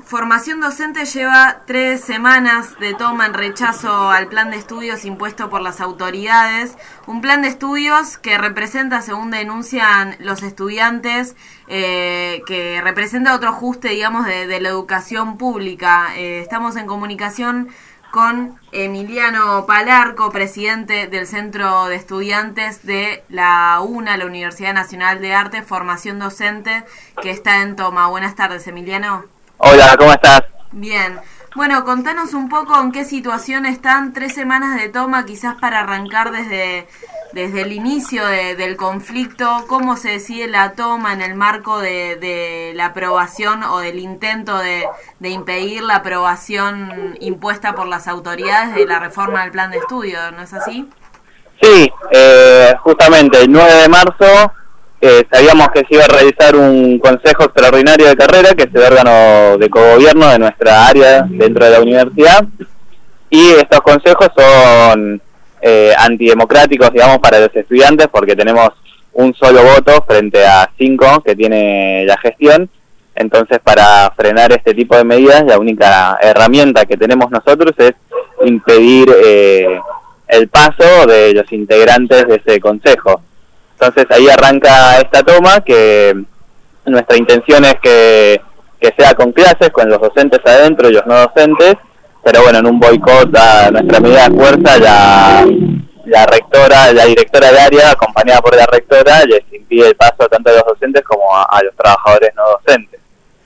Formación docente lleva 3 semanas de toma en rechazo al plan de estudios impuesto por las autoridades. Un plan de estudios que representa, según denuncian los estudiantes, que representa otro ajuste, digamos, de la educación pública. Estamos en comunicación con Emiliano Palarco, presidente del Centro de Estudiantes de la UNA, la Universidad Nacional de Arte, Formación Docente, que está en toma. Buenas tardes, Emiliano. Hola, ¿cómo estás? Bien. Bueno, contanos un poco en qué situación están 3 semanas de toma, quizás para arrancar desde el inicio del conflicto. ¿Cómo se decide la toma en el marco de la aprobación o del intento de impedir la aprobación impuesta por las autoridades de la reforma del plan de estudio? ¿No es así? Sí, justamente el 9 de marzo sabíamos que se iba a realizar un consejo extraordinario de carrera, que es el órgano de cogobierno de nuestra área dentro de la universidad, y estos consejos son antidemocráticos, digamos, para los estudiantes, porque tenemos un solo voto frente a 5 que tiene la gestión. Entonces, para frenar este tipo de medidas, la única herramienta que tenemos nosotros es impedir el paso de los integrantes de ese consejo. Entonces ahí arranca esta toma, que nuestra intención es que sea con clases, con los docentes adentro y los no docentes, pero bueno, en un boicot a nuestra medida de fuerza, la directora del área, acompañada por la rectora, les impide el paso tanto a los docentes como a los trabajadores no docentes.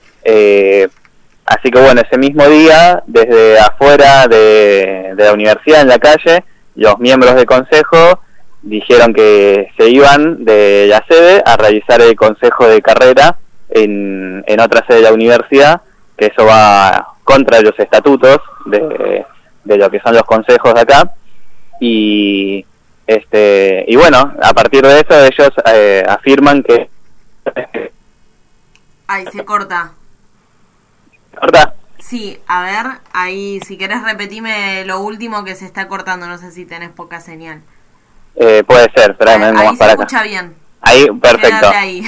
Así que bueno, ese mismo día, desde afuera de la universidad, en la calle, los miembros del consejo dijeron que se iban de la sede a realizar el consejo de carrera en otra sede de la universidad, que eso va contra los estatutos de lo que son los consejos de acá, y bueno, a partir de eso ellos afirman que... Ay, se corta. ¿Corta? Sí, a ver, ahí si querés repetime lo último, que se está cortando, no sé si tenés poca señal. Puede ser, pero ahí se escucha bien. Ahí, perfecto. Quédate ahí.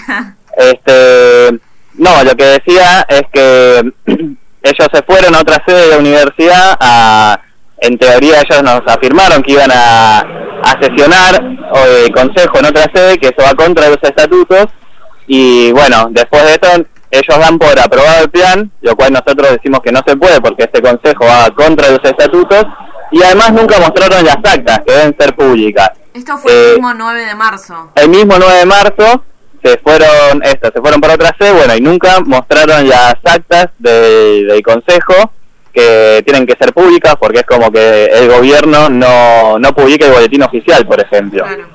No, lo que decía es que ellos se fueron a otra sede de la universidad en teoría ellos nos afirmaron que iban a sesionar consejo en otra sede, que eso va contra los estatutos, y bueno, después de eso ellos dan por aprobado el plan, lo cual nosotros decimos que no se puede porque este consejo va contra los estatutos, y además nunca mostraron las actas, que deben ser públicas. Esto fue el mismo 9 de marzo. El mismo 9 de marzo se fueron para otra sede, bueno, y nunca mostraron las actas del consejo, que tienen que ser públicas, porque es como que el gobierno no publica el boletín oficial, por ejemplo. Claro.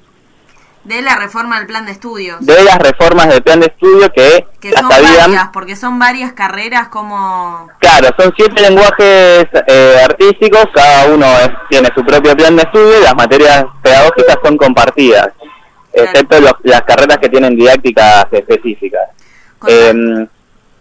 De la reforma del plan de estudios. De las reformas del plan de estudio que son varias, porque son varias carreras como... Claro, son 7 lenguajes artísticos, cada uno tiene su propio plan de estudio, y las materias pedagógicas son compartidas, claro, excepto las carreras que tienen didácticas específicas. ¿Qué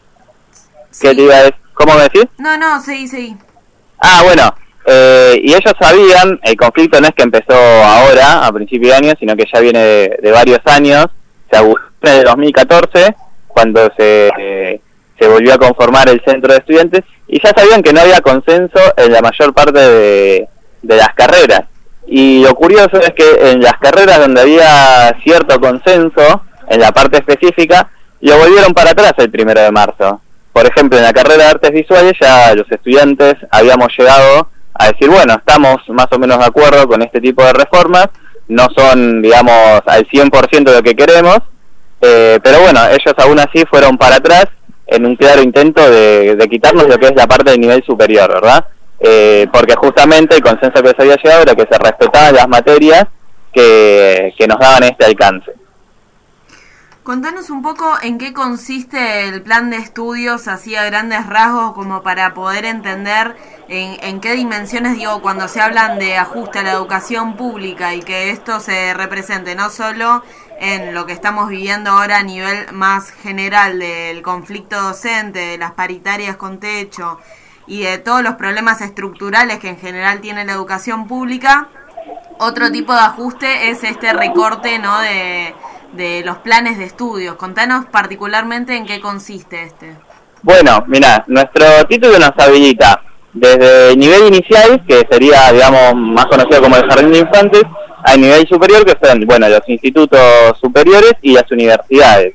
te iba a decir? ¿Cómo me decís? No, seguí. Ah, bueno, y ellos sabían, el conflicto no es que empezó ahora, a principio de año, sino que ya viene de varios años, se agudizó en el 2014, cuando se volvió a conformar el centro de estudiantes, y ya sabían que no había consenso en la mayor parte de las carreras. Y lo curioso es que en las carreras donde había cierto consenso, en la parte específica, lo volvieron para atrás el 1 de marzo. Por ejemplo, en la carrera de artes visuales ya los estudiantes habíamos llegado a decir, bueno, estamos más o menos de acuerdo con este tipo de reformas, no son, digamos, al 100% de lo que queremos, pero bueno, ellos aún así fueron para atrás en un claro intento de quitarnos lo que es la parte del nivel superior, ¿verdad? Porque justamente el consenso que se había llegado era que se respetaban las materias que nos daban este alcance. Contanos un poco en qué consiste el plan de estudios, así a grandes rasgos, como para poder entender en qué dimensiones, digo, cuando se hablan de ajuste a la educación pública, y que esto se represente no solo en lo que estamos viviendo ahora a nivel más general del conflicto docente, de las paritarias con techo y de todos los problemas estructurales que en general tiene la educación pública. Otro tipo de ajuste es este recorte, ¿no?, de los planes de estudios. Contanos particularmente en qué consiste este. Bueno, mira, nuestro título nos habilita desde el nivel inicial, que sería, digamos, más conocido como el jardín de infantes, al nivel superior, que son, bueno, los institutos superiores y las universidades.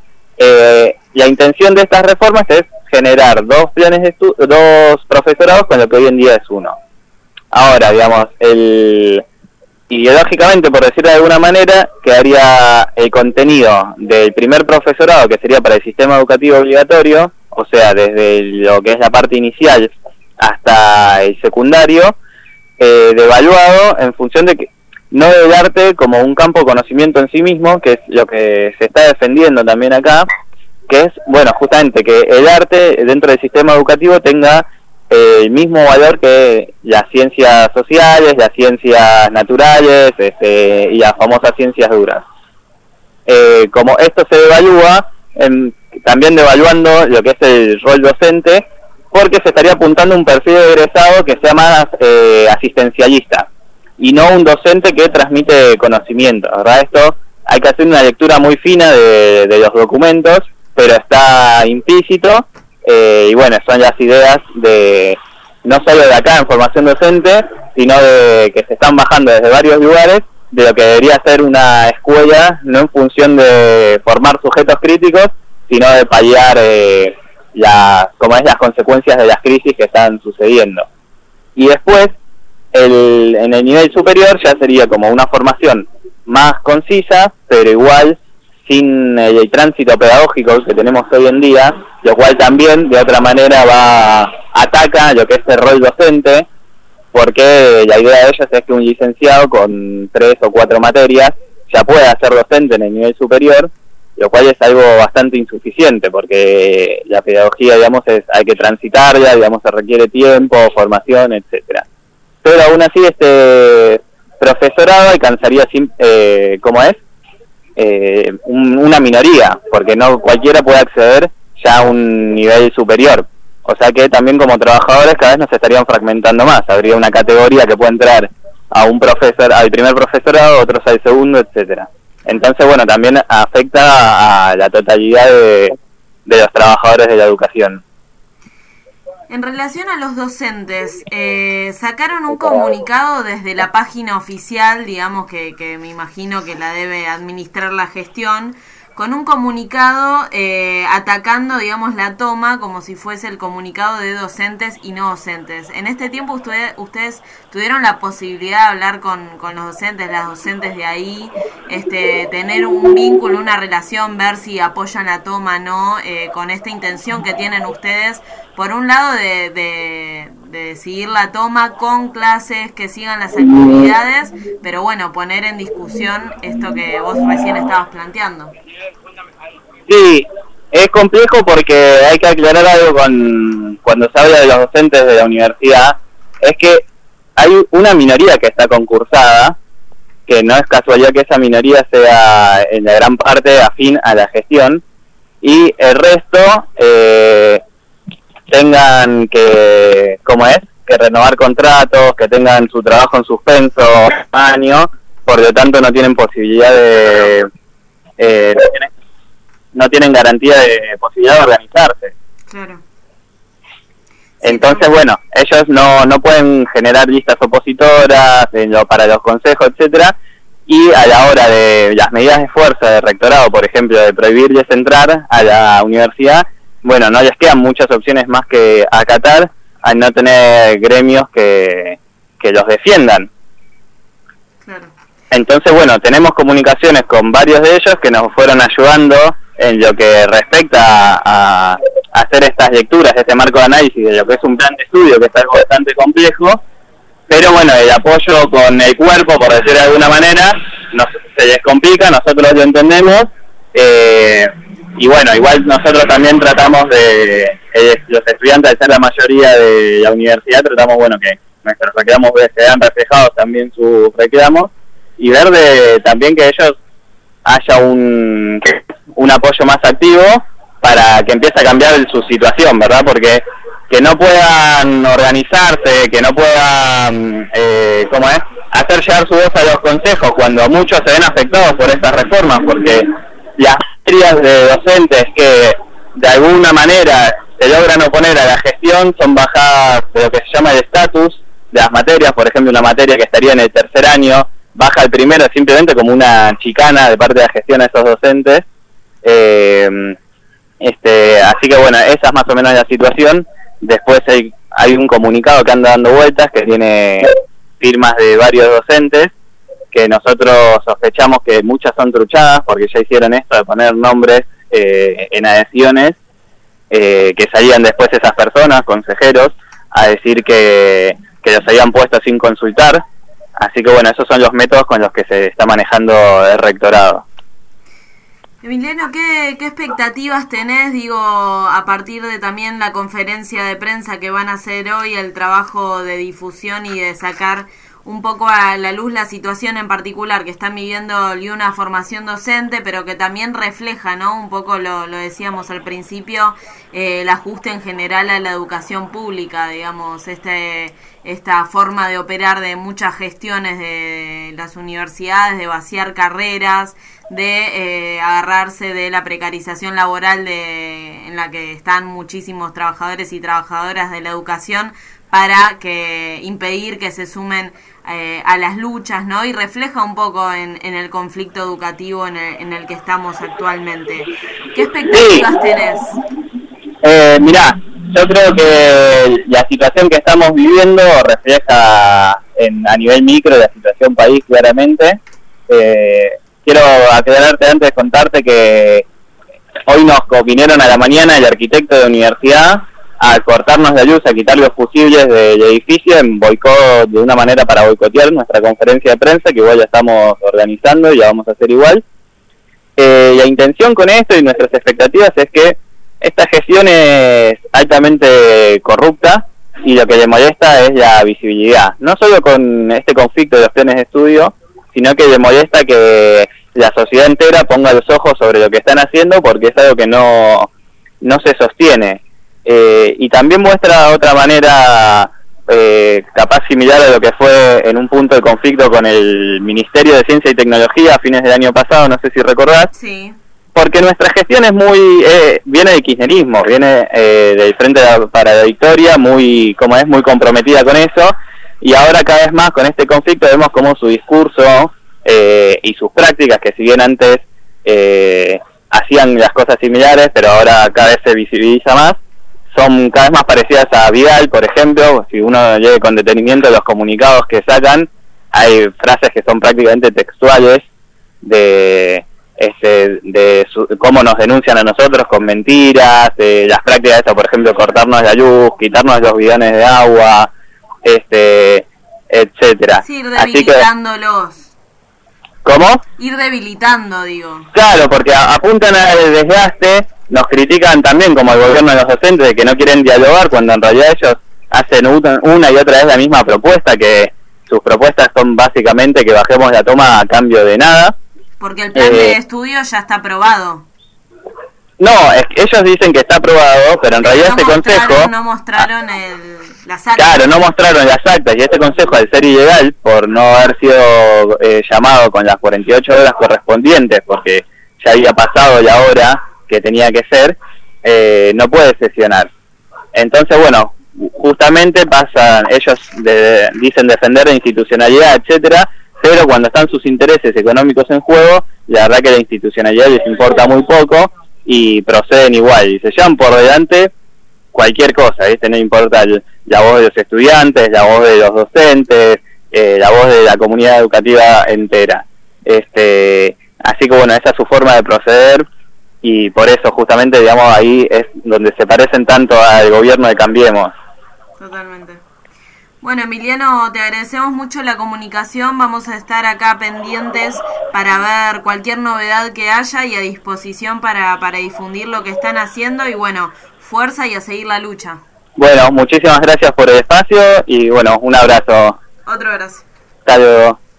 La intención de estas reformas es generar dos profesorados con lo que hoy en día es uno. Ahora, digamos, ideológicamente, por decirlo de alguna manera, quedaría el contenido del primer profesorado, que sería para el sistema educativo obligatorio, o sea, desde lo que es la parte inicial hasta el secundario, devaluado en función de que no del arte como un campo de conocimiento en sí mismo, que es lo que se está defendiendo también acá, que es, bueno, justamente que el arte dentro del sistema educativo tenga el mismo valor que las ciencias sociales, las ciencias naturales y las famosas ciencias duras. Como esto se devalúa, también devaluando lo que es el rol docente, porque se estaría apuntando a un perfil de egresado que sea más asistencialista, y no un docente que transmite conocimiento, ¿verdad? Esto hay que hacer una lectura muy fina de los documentos, pero está implícito, y bueno, son las ideas de no solo de acá en formación docente, sino de que se están bajando desde varios lugares, de lo que debería ser una escuela, no en función de formar sujetos críticos, sino de paliar las consecuencias de las crisis que están sucediendo. Y después, en el nivel superior ya sería como una formación más concisa, pero igual sin el tránsito pedagógico que tenemos hoy en día, lo cual también de otra manera ataca lo que es el rol docente, porque la idea de ellos es que un licenciado con 3 o 4 materias ya pueda ser docente en el nivel superior, lo cual es algo bastante insuficiente, porque la pedagogía, digamos, hay que transitarla, digamos, se requiere tiempo, formación, etcétera. Pero aún así este profesorado alcanzaría, una minoría, porque no cualquiera puede acceder ya a un nivel superior. O sea que también como trabajadores cada vez nos estarían fragmentando más. Habría una categoría que puede entrar a al primer profesorado, otros al segundo, etcétera. Entonces, bueno, también afecta a la totalidad de los trabajadores de la educación. En relación a los docentes, sacaron un comunicado desde la página oficial, digamos que me imagino que la debe administrar la gestión, con un comunicado atacando, digamos, la toma como si fuese el comunicado de docentes y no docentes. En este tiempo ustedes tuvieron la posibilidad de hablar con los docentes, las docentes de ahí, tener un vínculo, una relación, ver si apoyan la toma o no, con esta intención que tienen ustedes, por un lado de seguir la toma con clases, que sigan las actividades, pero bueno, poner en discusión esto que vos recién estabas planteando. Sí, es complejo porque hay que aclarar algo cuando se habla de los docentes de la universidad, es que hay una minoría que está concursada, que no es casualidad que esa minoría sea en la gran parte afín a la gestión, y el resto tengan que renovar contratos, que tengan su trabajo en suspenso año, por lo tanto no tienen posibilidad no tienen garantía de posibilidad de organizarse. Claro. Entonces, bueno, ellos no pueden generar listas opositoras para los consejos, etcétera, y a la hora de las medidas de fuerza de rectorado, por ejemplo, de prohibirles entrar a la universidad, bueno, no les quedan muchas opciones más que acatar al no tener gremios que los defiendan. Claro. Entonces, bueno, tenemos comunicaciones con varios de ellos que nos fueron ayudando en lo que respecta a hacer estas lecturas, este marco de análisis de lo que es un plan de estudio, que es algo bastante complejo, pero bueno, el apoyo con el cuerpo, por decirlo de alguna manera, se les complica, nosotros lo entendemos, y bueno, igual nosotros también tratamos los estudiantes, al ser la mayoría de la universidad, tratamos, bueno, que nuestros reclamos vean reflejados también sus reclamos, y ver también que ellos haya un apoyo más activo para que empiece a cambiar su situación, ¿verdad? Porque que no puedan organizarse, que no puedan, hacer llegar su voz a los consejos cuando muchos se ven afectados por estas reformas, porque las materias de docentes que de alguna manera se logran oponer a la gestión son bajadas de lo que se llama el estatus de las materias. Por ejemplo, una materia que estaría en el tercer año baja al primero simplemente como una chicana de parte de la gestión a esos docentes. Así que bueno, esa es más o menos la situación. Después hay un comunicado que anda dando vueltas que tiene firmas de varios docentes, que nosotros sospechamos que muchas son truchadas porque ya hicieron esto de poner nombres en adhesiones, que salían después esas personas, consejeros, a decir que los habían puesto sin consultar. Así que bueno, esos son los métodos con los que se está manejando el rectorado. Emiliano, ¿qué expectativas tenés, a partir de también la conferencia de prensa que van a hacer hoy, el trabajo de difusión y de sacar un poco a la luz la situación en particular que están viviendo una formación docente, pero que también refleja, ¿no? Un poco lo decíamos al principio, el ajuste en general a la educación pública, esta forma de operar de muchas gestiones de las universidades, de vaciar carreras, de agarrarse de la precarización laboral en la que están muchísimos trabajadores y trabajadoras de la educación para impedir que se sumen a las luchas, ¿no? Y refleja un poco en el conflicto educativo en el que estamos actualmente. ¿Qué expectativas tenés? Mirá, yo creo que la situación que estamos viviendo refleja a nivel micro la situación país claramente. Quiero aclararte antes de contarte que hoy nos vinieron a la mañana el arquitecto de la universidad a cortarnos la luz, a quitar los fusibles del edificio en boicot, de una manera para boicotear nuestra conferencia de prensa, que igual ya estamos organizando y ya vamos a hacer igual. La intención con esto y nuestras expectativas es que esta gestión es altamente corrupta y lo que le molesta es la visibilidad, no solo con este conflicto de los planes de estudio, sino que le molesta que la sociedad entera ponga los ojos sobre lo que están haciendo, porque es algo que no se sostiene. Y también muestra otra manera capaz similar a lo que fue en un punto de conflicto con el Ministerio de Ciencia y Tecnología a fines del año pasado, no sé si recordás. Sí. Porque nuestra gestión es viene del kirchnerismo, viene del Frente para la Victoria, muy comprometida con eso, y ahora cada vez más con este conflicto vemos como su discurso y sus prácticas, que si bien antes hacían las cosas similares, pero ahora cada vez se visibiliza más, son cada vez más parecidas a Vidal, por ejemplo. Si uno lee con detenimiento los comunicados que sacan, hay frases que son prácticamente textuales de cómo nos denuncian a nosotros con mentiras, las prácticas de eso, por ejemplo, cortarnos la luz, quitarnos los bidones de agua, etcétera. Sí, ir debilitándolos. ¿Cómo? Ir debilitando, digo. Claro, porque apuntan al desgaste, nos critican también como el gobierno de los docentes de que no quieren dialogar, cuando en realidad ellos hacen una y otra vez la misma propuesta, que sus propuestas son básicamente que bajemos la toma a cambio de nada. Porque el plan de estudio ya está aprobado. No, ellos dicen que está aprobado, pero en realidad este consejo... No mostraron las actas. Claro, no mostraron las actas, y este consejo, al ser ilegal, por no haber sido llamado con las 48 horas correspondientes, porque ya había pasado la hora que tenía que ser, no puede sesionar. Entonces, bueno, justamente pasan, ellos dicen defender la institucionalidad, etcétera, pero cuando están sus intereses económicos en juego, la verdad que la institucionalidad les importa muy poco y proceden igual, y se llevan por delante cualquier cosa, ¿viste? No importa la voz de los estudiantes, la voz de los docentes, la voz de la comunidad educativa entera. Así que bueno, esa es su forma de proceder, y por eso justamente, digamos, ahí es donde se parecen tanto al gobierno de Cambiemos. Totalmente. Bueno, Emiliano, te agradecemos mucho la comunicación, vamos a estar acá pendientes para ver cualquier novedad que haya y a disposición para difundir lo que están haciendo, y bueno, fuerza y a seguir la lucha. Bueno, muchísimas gracias por el espacio y bueno, un abrazo. Otro abrazo. Hasta luego.